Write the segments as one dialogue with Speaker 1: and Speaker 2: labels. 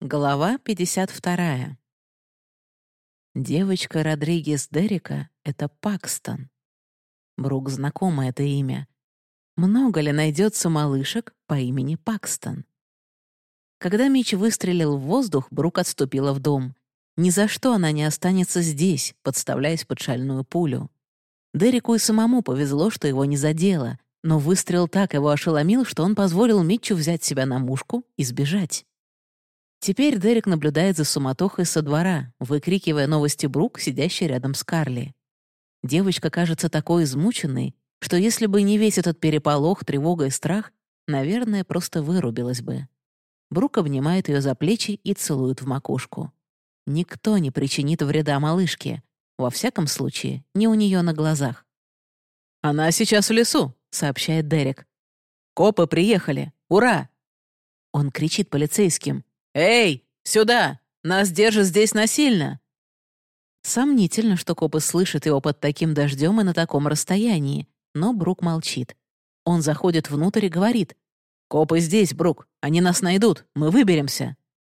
Speaker 1: Глава 52. Девочка Родригес Дерека — это Пакстон. Брук знакомо это имя. Много ли найдется малышек по имени Пакстон? Когда Митч выстрелил в воздух, Брук отступила в дом. Ни за что она не останется здесь, подставляясь под шальную пулю. Дереку и самому повезло, что его не задело, но выстрел так его ошеломил, что он позволил Митчу взять себя на мушку и сбежать. Теперь Дерек наблюдает за суматохой со двора, выкрикивая новости Брук, сидящей рядом с Карли. Девочка кажется такой измученной, что если бы не весь этот переполох, тревога и страх, наверное, просто вырубилась бы. Брук обнимает ее за плечи и целует в макушку. Никто не причинит вреда малышке. Во всяком случае, не у нее на глазах. «Она сейчас в лесу», — сообщает Дерек. «Копы приехали! Ура!» Он кричит полицейским. «Эй, сюда! Нас держат здесь насильно!» Сомнительно, что копы слышат его под таким дождем и на таком расстоянии, но Брук молчит. Он заходит внутрь и говорит. «Копы здесь, Брук, они нас найдут, мы выберемся!»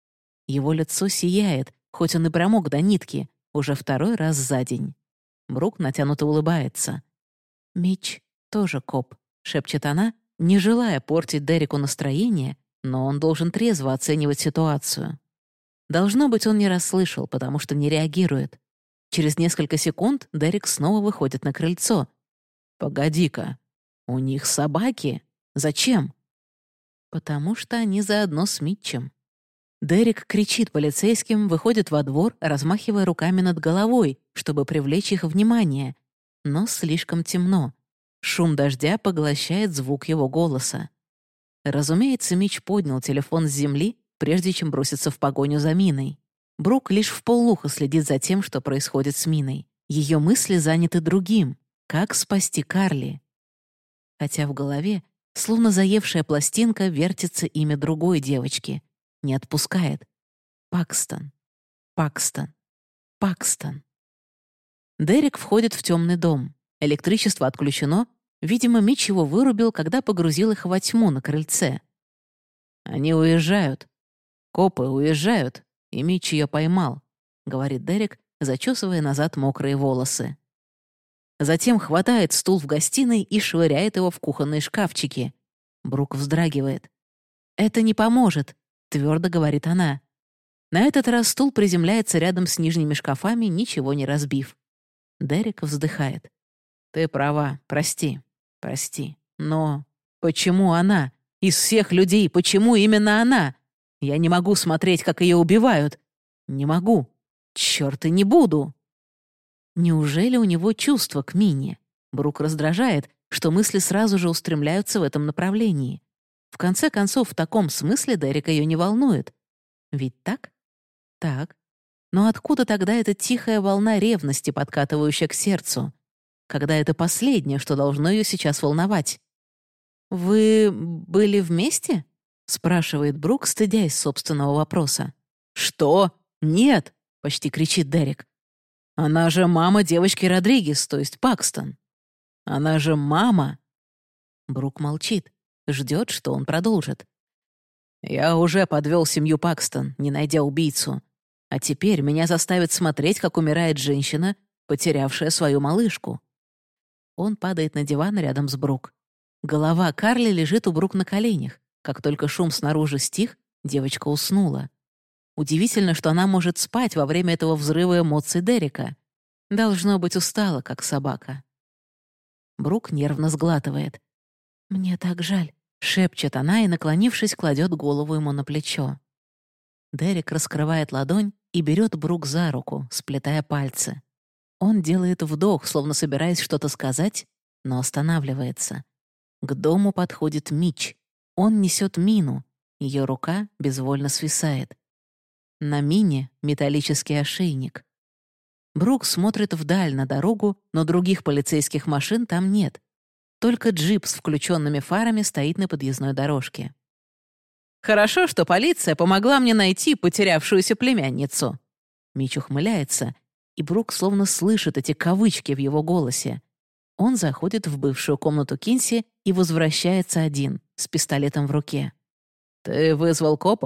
Speaker 1: Его лицо сияет, хоть он и промок до нитки, уже второй раз за день. Брук натянуто улыбается. «Митч тоже коп», — шепчет она, не желая портить Дереку настроение, но он должен трезво оценивать ситуацию. Должно быть, он не расслышал, потому что не реагирует. Через несколько секунд Дерек снова выходит на крыльцо. «Погоди-ка, у них собаки? Зачем?» «Потому что они заодно с Митчем». Дерек кричит полицейским, выходит во двор, размахивая руками над головой, чтобы привлечь их внимание. Но слишком темно. Шум дождя поглощает звук его голоса. Разумеется, Митч поднял телефон с земли, прежде чем броситься в погоню за Миной. Брук лишь вполуха следит за тем, что происходит с Миной. Ее мысли заняты другим — как спасти Карли. Хотя в голове, словно заевшая пластинка, вертится имя другой девочки. Не отпускает. Пакстон. Пакстон. Пакстон. Дерек входит в темный дом. Электричество отключено. Видимо, Митч его вырубил, когда погрузил их во тьму на крыльце. «Они уезжают. Копы уезжают, и Митч ее поймал», — говорит Дерек, зачесывая назад мокрые волосы. Затем хватает стул в гостиной и швыряет его в кухонные шкафчики. Брук вздрагивает. «Это не поможет», — твердо говорит она. На этот раз стул приземляется рядом с нижними шкафами, ничего не разбив. Дерек вздыхает. «Ты права, прости. Прости, но почему она? Из всех людей, почему именно она? Я не могу смотреть, как ее убивают. Не могу. Черт, и не буду. Неужели у него чувство к Мине? Брук раздражает, что мысли сразу же устремляются в этом направлении. В конце концов, в таком смысле Дерек ее не волнует. Ведь так? Так. Но откуда тогда эта тихая волна ревности, подкатывающая к сердцу? Когда это последнее, что должно ее сейчас волновать. «Вы были вместе?» — спрашивает Брук, стыдясь собственного вопроса. «Что? Нет!» — почти кричит Дерек. «Она же мама девочки Родригес, то есть Пакстон. Она же мама!» Брук молчит, ждет, что он продолжит. «Я уже подвел семью Пакстон, не найдя убийцу. А теперь меня заставят смотреть, как умирает женщина, потерявшая свою малышку». Он падает на диван рядом с Брук. Голова Карли лежит у Брук на коленях. Как только шум снаружи стих, девочка уснула. Удивительно, что она может спать во время этого взрыва эмоций Дерека. Должно быть, устала, как собака. Брук нервно сглатывает. «Мне так жаль», — шепчет она и, наклонившись, кладет голову ему на плечо. Дерек раскрывает ладонь и берет Брук за руку, сплетая пальцы. Он делает вдох, словно собираясь что-то сказать, но останавливается. К дому подходит Митч. Он несет Мину. Ее рука безвольно свисает. На Мине металлический ошейник. Брук смотрит вдаль на дорогу, но других полицейских машин там нет. Только джип с включенными фарами стоит на подъездной дорожке. «Хорошо, что полиция помогла мне найти потерявшуюся племянницу». Митч ухмыляется, и Брук словно слышит эти кавычки в его голосе. Он заходит в бывшую комнату Кинси и возвращается один, с пистолетом в руке. «Ты вызвал копов?»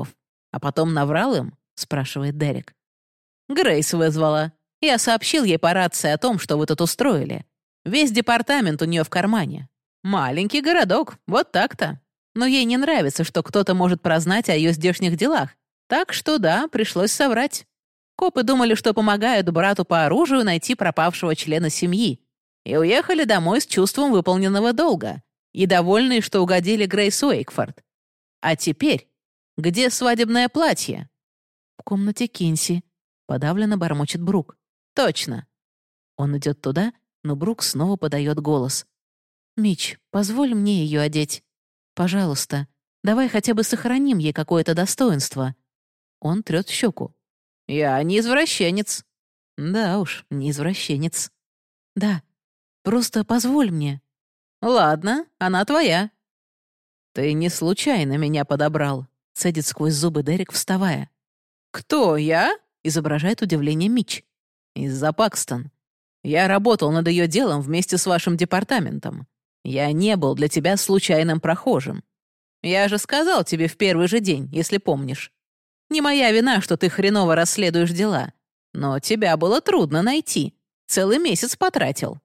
Speaker 1: А потом наврал им?» — спрашивает Дерек. «Грейс вызвала. Я сообщил ей по рации о том, что вы тут устроили. Весь департамент у нее в кармане. Маленький городок, вот так-то. Но ей не нравится, что кто-то может прознать о ее здешних делах. Так что да, пришлось соврать. Копы думали, что помогают брату по оружию найти пропавшего члена семьи. И уехали домой с чувством выполненного долга. И довольные, что угодили Грейс Уэйкфорд. А теперь, где свадебное платье?» «В комнате Кинси», — подавленно бормочет Брук. «Точно». Он идет туда, но Брук снова подает голос. «Мич, позволь мне ее одеть. Пожалуйста, давай хотя бы сохраним ей какое-то достоинство». Он трёт щеку. «Я не извращенец». «Да уж, не извращенец». «Да, просто позволь мне». «Ладно, она твоя». «Ты не случайно меня подобрал», — цедит сквозь зубы Дерек, вставая. «Кто, я?» — изображает удивление Мич. «Из-за Пакстон. Я работал над ее делом вместе с вашим департаментом. Я не был для тебя случайным прохожим. Я же сказал тебе в первый же день, если помнишь. Не моя вина, что ты хреново расследуешь дела. Но тебя было трудно найти. Целый месяц потратил».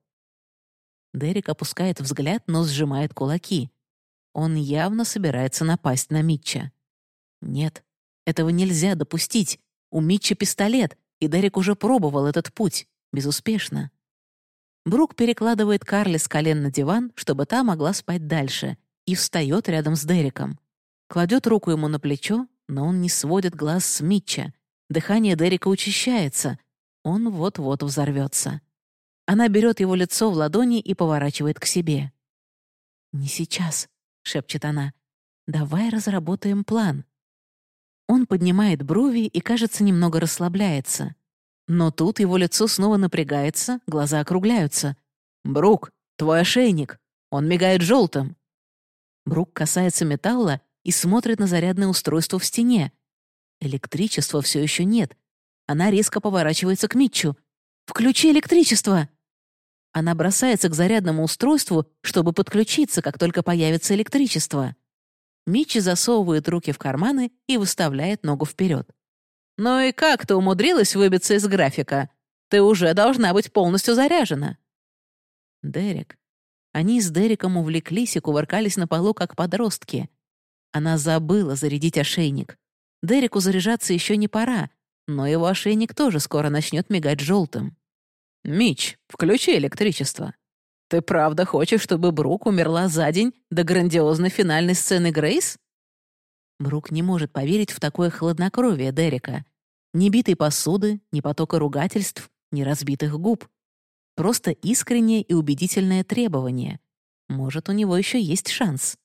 Speaker 1: Дерек опускает взгляд, но сжимает кулаки. Он явно собирается напасть на Митча. Нет, этого нельзя допустить. У Митча пистолет, и Дерек уже пробовал этот путь. Безуспешно. Брук перекладывает Карли с колен на диван, чтобы та могла спать дальше, и встает рядом с Дереком. Кладет руку ему на плечо, но он не сводит глаз с Митча. Дыхание Дерека учащается. Он вот-вот взорвется. Она берет его лицо в ладони и поворачивает к себе. «Не сейчас», — шепчет она. «Давай разработаем план». Он поднимает брови и, кажется, немного расслабляется. Но тут его лицо снова напрягается, глаза округляются. «Брук, твой ошейник! Он мигает желтым!» Брук касается металла и смотрит на зарядное устройство в стене. Электричества все еще нет. Она резко поворачивается к Митчу. «Включи электричество!» Она бросается к зарядному устройству, чтобы подключиться, как только появится электричество. Митчи засовывает руки в карманы и выставляет ногу вперед. «Ну и как ты умудрилась выбиться из графика? Ты уже должна быть полностью заряжена». Дерек. Они с Дереком увлеклись и кувыркались на полу, как подростки. Она забыла зарядить ошейник. Дереку заряжаться еще не пора, но его ошейник тоже скоро начнет мигать желтым. «Митч, включи электричество. Ты правда хочешь, чтобы Брук умерла за день до грандиозной финальной сцены Грейс?» Брук не может поверить в такое хладнокровие Дерека. Ни битой посуды, ни потока ругательств, ни разбитых губ. Просто искреннее и убедительное требование. Может, у него еще есть шанс.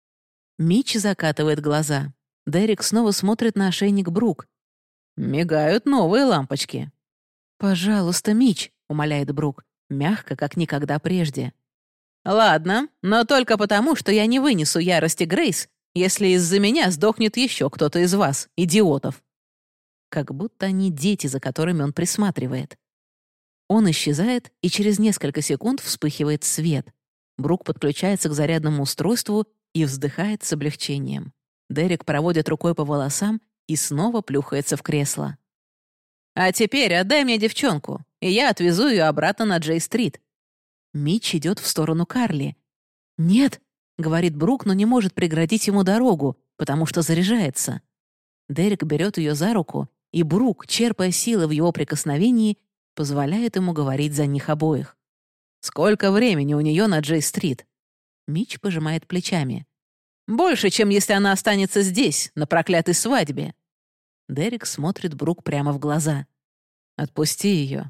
Speaker 1: Митч закатывает глаза. Дерек снова смотрит на ошейник Брук. «Мигают новые лампочки». «Пожалуйста, Митч», — умоляет Брук, мягко, как никогда прежде. «Ладно, но только потому, что я не вынесу ярости Грейс, если из-за меня сдохнет еще кто-то из вас, идиотов». Как будто они дети, за которыми он присматривает. Он исчезает, и через несколько секунд вспыхивает свет. Брук подключается к зарядному устройству и вздыхает с облегчением. Дерек проводит рукой по волосам и снова плюхается в кресло. «А теперь отдай мне девчонку, и я отвезу ее обратно на Джей-стрит». Митч идет в сторону Карли. «Нет», — говорит Брук, но не может преградить ему дорогу, потому что заряжается. Дерек берет ее за руку, и Брук, черпая силы в его прикосновении, позволяет ему говорить за них обоих. «Сколько времени у нее на Джей-стрит?» Митч пожимает плечами. «Больше, чем если она останется здесь, на проклятой свадьбе». Дерек смотрит Брук прямо в глаза. «Отпусти ее».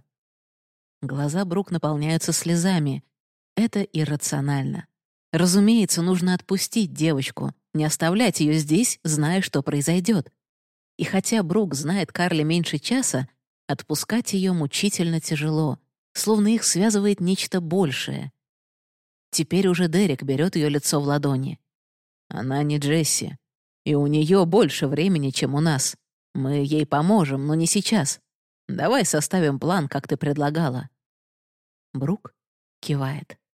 Speaker 1: Глаза Брук наполняются слезами. Это иррационально. Разумеется, нужно отпустить девочку, не оставлять ее здесь, зная, что произойдет. И хотя Брук знает Карли меньше часа, отпускать ее мучительно тяжело, словно их связывает нечто большее. Теперь уже Дерек берет ее лицо в ладони. «Она не Джесси, и у нее больше времени, чем у нас. Мы ей поможем, но не сейчас. Давай составим план, как ты предлагала». Брук кивает.